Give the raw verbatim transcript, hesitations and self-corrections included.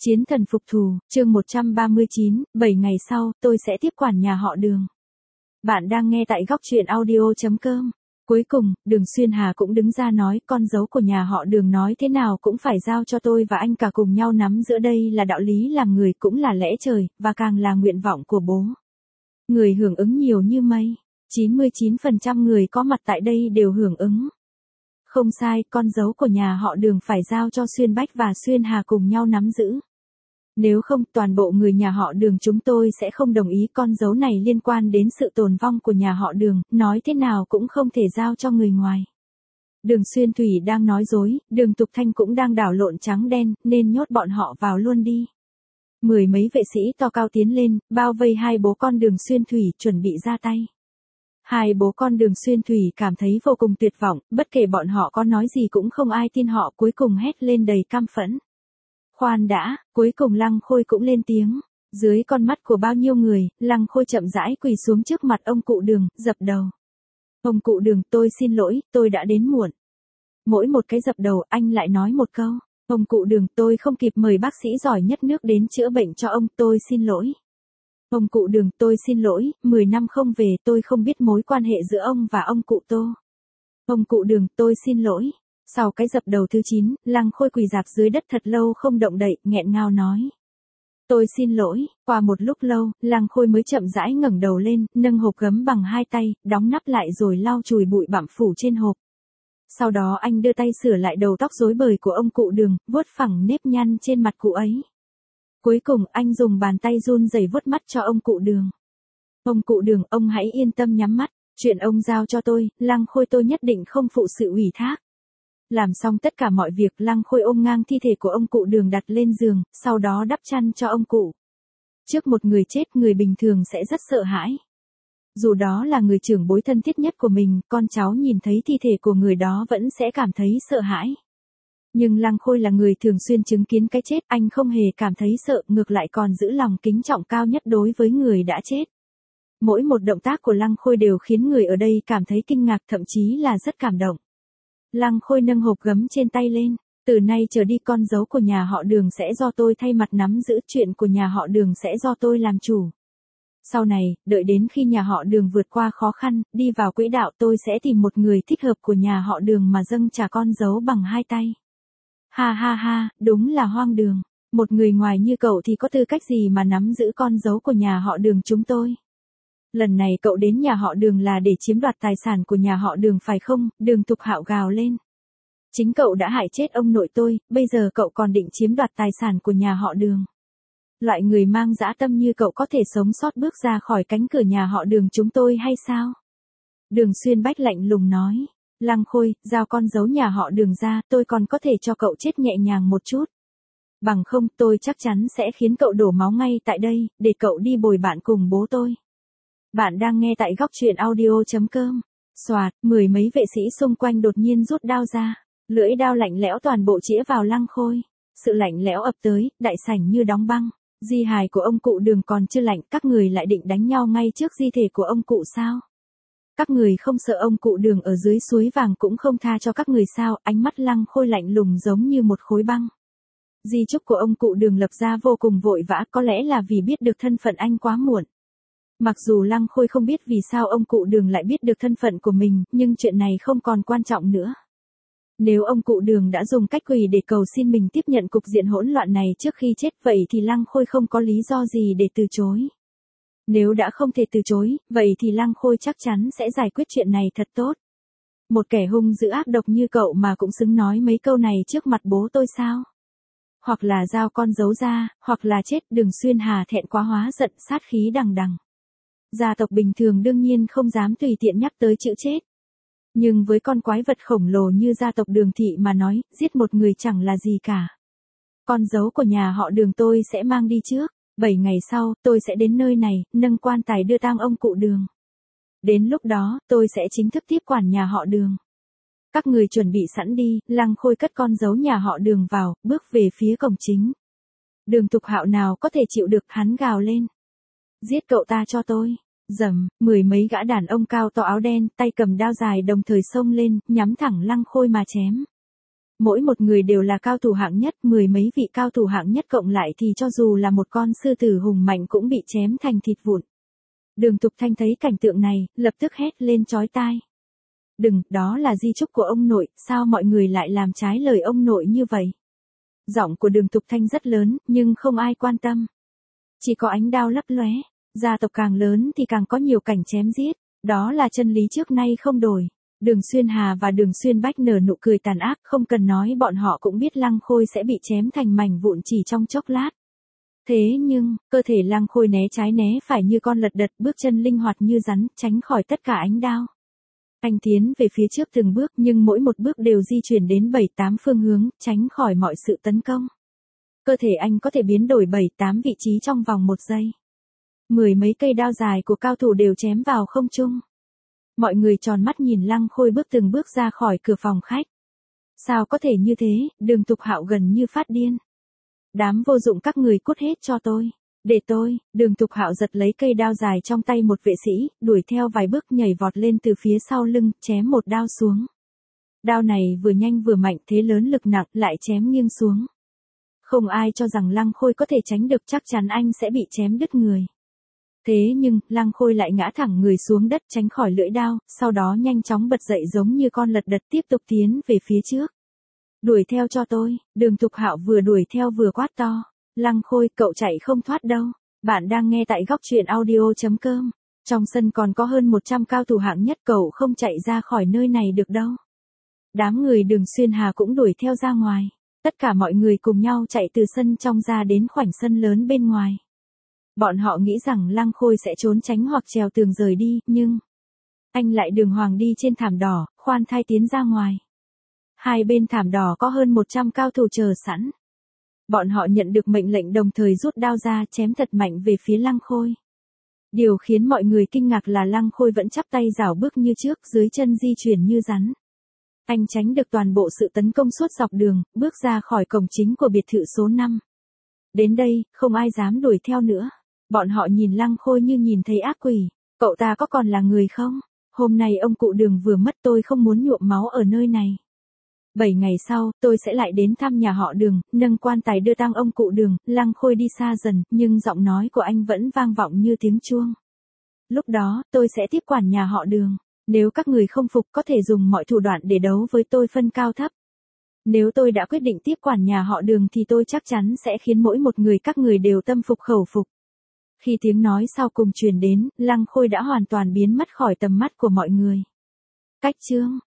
Chiến thần phục thù, chương một trăm ba mươi chín, bảy ngày sau, tôi sẽ tiếp quản nhà họ Đường. Bạn đang nghe tại góc truyện audio chấm com. Cuối cùng, Đường Xuyên Hà cũng đứng ra nói con dấu của nhà họ Đường nói thế nào cũng phải giao cho tôi và anh cả cùng nhau nắm giữ, đây là đạo lý làm người cũng là lẽ trời, và càng là nguyện vọng của bố. Người hưởng ứng nhiều như mây, chín mươi chín phần trăm người có mặt tại đây đều hưởng ứng. Không sai, con dấu của nhà họ Đường phải giao cho Xuyên Bách và Xuyên Hà cùng nhau nắm giữ. Nếu không, toàn bộ người nhà họ Đường chúng tôi sẽ không đồng ý, con dấu này liên quan đến sự tồn vong của nhà họ Đường, nói thế nào cũng không thể giao cho người ngoài. Đường Xuyên Thủy đang nói dối, Đường Tục Thanh cũng đang đảo lộn trắng đen, nên nhốt bọn họ vào luôn đi. Mười mấy vệ sĩ to cao tiến lên, bao vây hai bố con Đường Xuyên Thủy, chuẩn bị ra tay. Hai bố con Đường Xuyên Thủy cảm thấy vô cùng tuyệt vọng, bất kể bọn họ có nói gì cũng không ai tin họ, cuối cùng hét lên đầy căm phẫn. Khoan đã, cuối cùng Lăng Khôi cũng lên tiếng. Dưới con mắt của bao nhiêu người, Lăng Khôi chậm rãi quỳ xuống trước mặt ông cụ Đường, dập đầu. Ông cụ Đường, tôi xin lỗi, tôi đã đến muộn. Mỗi một cái dập đầu, anh lại nói một câu. Ông cụ Đường, tôi không kịp mời bác sĩ giỏi nhất nước đến chữa bệnh cho ông, tôi xin lỗi. Ông cụ Đường, tôi xin lỗi, mười năm không về, tôi không biết mối quan hệ giữa ông và ông cụ Tô. Ông cụ Đường, tôi xin lỗi. Sau cái dập đầu thứ chín, Lăng Khôi quỳ rạp dưới đất thật lâu không động đậy, nghẹn ngào nói. Tôi xin lỗi. Qua một lúc lâu, Lăng Khôi mới chậm rãi ngẩng đầu lên, nâng hộp gấm bằng hai tay, đóng nắp lại rồi lau chùi bụi bặm phủ trên hộp. Sau đó anh đưa tay sửa lại đầu tóc rối bời của ông cụ Đường, vuốt phẳng nếp nhăn trên mặt cụ ấy. Cuối cùng anh dùng bàn tay run rẩy vuốt mắt cho ông cụ Đường. Ông cụ Đường, ông hãy yên tâm nhắm mắt, chuyện ông giao cho tôi, Lăng Khôi tôi nhất định không phụ sự ủy thác. Làm xong tất cả mọi việc, Lăng Khôi ôm ngang thi thể của ông cụ Đường đặt lên giường, sau đó đắp chăn cho ông cụ. Trước một người chết, người bình thường sẽ rất sợ hãi. Dù đó là người trưởng bối thân thiết nhất của mình, con cháu nhìn thấy thi thể của người đó vẫn sẽ cảm thấy sợ hãi. Nhưng Lăng Khôi là người thường xuyên chứng kiến cái chết, anh không hề cảm thấy sợ, ngược lại còn giữ lòng kính trọng cao nhất đối với người đã chết. Mỗi một động tác của Lăng Khôi đều khiến người ở đây cảm thấy kinh ngạc, thậm chí là rất cảm động. Lăng Khôi nâng hộp gấm trên tay lên. Từ nay trở đi con dấu của nhà họ Đường sẽ do tôi thay mặt nắm giữ, chuyện của nhà họ Đường sẽ do tôi làm chủ. Sau này, đợi đến khi nhà họ Đường vượt qua khó khăn, đi vào quỹ đạo, tôi sẽ tìm một người thích hợp của nhà họ Đường mà dâng trả con dấu bằng hai tay. Ha ha ha, đúng là hoang đường. Một người ngoài như cậu thì có tư cách gì mà nắm giữ con dấu của nhà họ Đường chúng tôi? Lần này cậu đến nhà họ Đường là để chiếm đoạt tài sản của nhà họ Đường phải không? Đường Tục Hạo gào lên. Chính cậu đã hại chết ông nội tôi, bây giờ cậu còn định chiếm đoạt tài sản của nhà họ Đường. Loại người mang dã tâm như cậu có thể sống sót bước ra khỏi cánh cửa nhà họ Đường chúng tôi hay sao? Đường Xuyên Bách lạnh lùng nói. Lăng Khôi, giao con dấu nhà họ Đường ra, tôi còn có thể cho cậu chết nhẹ nhàng một chút. Bằng không, tôi chắc chắn sẽ khiến cậu đổ máu ngay tại đây, để cậu đi bồi bạn cùng bố tôi. Bạn đang nghe tại góc truyện audio chấm com. Soạt, mười mấy vệ sĩ xung quanh đột nhiên rút đao ra. Lưỡi đao lạnh lẽo toàn bộ chĩa vào Lăng Khôi. Sự lạnh lẽo ập tới, đại sảnh như đóng băng. Di hài của ông cụ Đường còn chưa lạnh, các người lại định đánh nhau ngay trước di thể của ông cụ sao? Các người không sợ ông cụ Đường ở dưới suối vàng cũng không tha cho các người sao? Ánh mắt Lăng Khôi lạnh lùng giống như một khối băng. Di chúc của ông cụ Đường lập ra vô cùng vội vã, có lẽ là vì biết được thân phận anh quá muộn. Mặc dù Lăng Khôi không biết vì sao ông cụ Đường lại biết được thân phận của mình, nhưng chuyện này không còn quan trọng nữa. Nếu ông cụ Đường đã dùng cách quỳ để cầu xin mình tiếp nhận cục diện hỗn loạn này trước khi chết, vậy thì Lăng Khôi không có lý do gì để từ chối. Nếu đã không thể từ chối, vậy thì Lăng Khôi chắc chắn sẽ giải quyết chuyện này thật tốt. Một kẻ hung dữ ác độc như cậu mà cũng xứng nói mấy câu này trước mặt bố tôi sao? Hoặc là giao con dấu ra, hoặc là chết. Đường Xuyên Hà thẹn quá hóa giận, sát khí đằng đằng. Gia tộc bình thường đương nhiên không dám tùy tiện nhắc tới chữ chết. Nhưng với con quái vật khổng lồ như gia tộc Đường Thị mà nói, giết một người chẳng là gì cả. Con dấu của nhà họ Đường tôi sẽ mang đi trước. Bảy ngày sau, tôi sẽ đến nơi này, nâng quan tài đưa tang ông cụ Đường. Đến lúc đó, tôi sẽ chính thức tiếp quản nhà họ Đường. Các người chuẩn bị sẵn đi. Lăng Khôi cất con dấu nhà họ Đường vào, bước về phía cổng chính. Đường Tục Hạo nào có thể chịu được, hắn gào lên. Giết cậu ta cho tôi. Dầm, mười mấy gã đàn ông cao to áo đen, tay cầm đao dài đồng thời xông lên, nhắm thẳng Lăng Khôi mà chém. Mỗi một người đều là cao thủ hạng nhất, mười mấy vị cao thủ hạng nhất cộng lại thì cho dù là một con sư tử hùng mạnh cũng bị chém thành thịt vụn. Đường Tục Thanh thấy cảnh tượng này, lập tức hét lên chói tai. Đừng, đó là di chúc của ông nội, sao mọi người lại làm trái lời ông nội như vậy? Giọng của Đường Tục Thanh rất lớn, nhưng không ai quan tâm. Chỉ có ánh đao lấp lóe, gia tộc càng lớn thì càng có nhiều cảnh chém giết, đó là chân lý trước nay không đổi. Đường Xuyên Hà và Đường Xuyên Bách nở nụ cười tàn ác, không cần nói bọn họ cũng biết Lăng Khôi sẽ bị chém thành mảnh vụn chỉ trong chốc lát. Thế nhưng, cơ thể Lăng Khôi né trái né phải như con lật đật, bước chân linh hoạt như rắn, tránh khỏi tất cả ánh đao. Anh tiến về phía trước từng bước nhưng mỗi một bước đều di chuyển đến bảy tám phương hướng, tránh khỏi mọi sự tấn công. Cơ thể anh có thể biến đổi bảy tám vị trí trong vòng một giây. Mười mấy cây đao dài của cao thủ đều chém vào không trung. Mọi người tròn mắt nhìn Lăng Khôi bước từng bước ra khỏi cửa phòng khách. Sao có thể như thế, Đường Tục Hạo gần như phát điên. Đám vô dụng các người cút hết cho tôi. Để tôi, Đường Tục Hạo giật lấy cây đao dài trong tay một vệ sĩ, đuổi theo vài bước nhảy vọt lên từ phía sau lưng, chém một đao xuống. Đao này vừa nhanh vừa mạnh, thế lớn lực nặng, lại chém nghiêng xuống. Không ai cho rằng Lăng Khôi có thể tránh được, chắc chắn anh sẽ bị chém đứt người. Thế nhưng, Lăng Khôi lại ngã thẳng người xuống đất tránh khỏi lưỡi đao, sau đó nhanh chóng bật dậy giống như con lật đật tiếp tục tiến về phía trước. Đuổi theo cho tôi, Đường Tục Hạo vừa đuổi theo vừa quát to. Lăng Khôi, cậu chạy không thoát đâu. Bạn đang nghe tại góc truyện audio chấm com. Trong sân còn có hơn một trăm cao thủ hạng nhất, cậu không chạy ra khỏi nơi này được đâu. Đám người Đường Xuyên Hà cũng đuổi theo ra ngoài. Tất cả mọi người cùng nhau chạy từ sân trong ra đến khoảnh sân lớn bên ngoài. Bọn họ nghĩ rằng Lăng Khôi sẽ trốn tránh hoặc trèo tường rời đi, nhưng anh lại đường hoàng đi trên thảm đỏ, khoan thai tiến ra ngoài. Hai bên thảm đỏ có hơn một trăm cao thủ chờ sẵn. Bọn họ nhận được mệnh lệnh đồng thời rút đao ra chém thật mạnh về phía Lăng Khôi. Điều khiến mọi người kinh ngạc là Lăng Khôi vẫn chắp tay rảo bước như trước, dưới chân di chuyển như rắn. Anh tránh được toàn bộ sự tấn công suốt dọc đường, bước ra khỏi cổng chính của biệt thự số năm. Đến đây, không ai dám đuổi theo nữa. Bọn họ nhìn Lăng Khôi như nhìn thấy ác quỷ. Cậu ta có còn là người không? Hôm nay ông cụ Đường vừa mất, tôi không muốn nhuộm máu ở nơi này. Bảy ngày sau, tôi sẽ lại đến thăm nhà họ Đường, nâng quan tài đưa tang ông cụ Đường. Lăng Khôi đi xa dần, nhưng giọng nói của anh vẫn vang vọng như tiếng chuông. Lúc đó, tôi sẽ tiếp quản nhà họ Đường. Nếu các người không phục có thể dùng mọi thủ đoạn để đấu với tôi phân cao thấp. Nếu tôi đã quyết định tiếp quản nhà họ Đường thì tôi chắc chắn sẽ khiến mỗi một người các người đều tâm phục khẩu phục. Khi tiếng nói sau cùng truyền đến, Lăng Khôi đã hoàn toàn biến mất khỏi tầm mắt của mọi người. Cách chương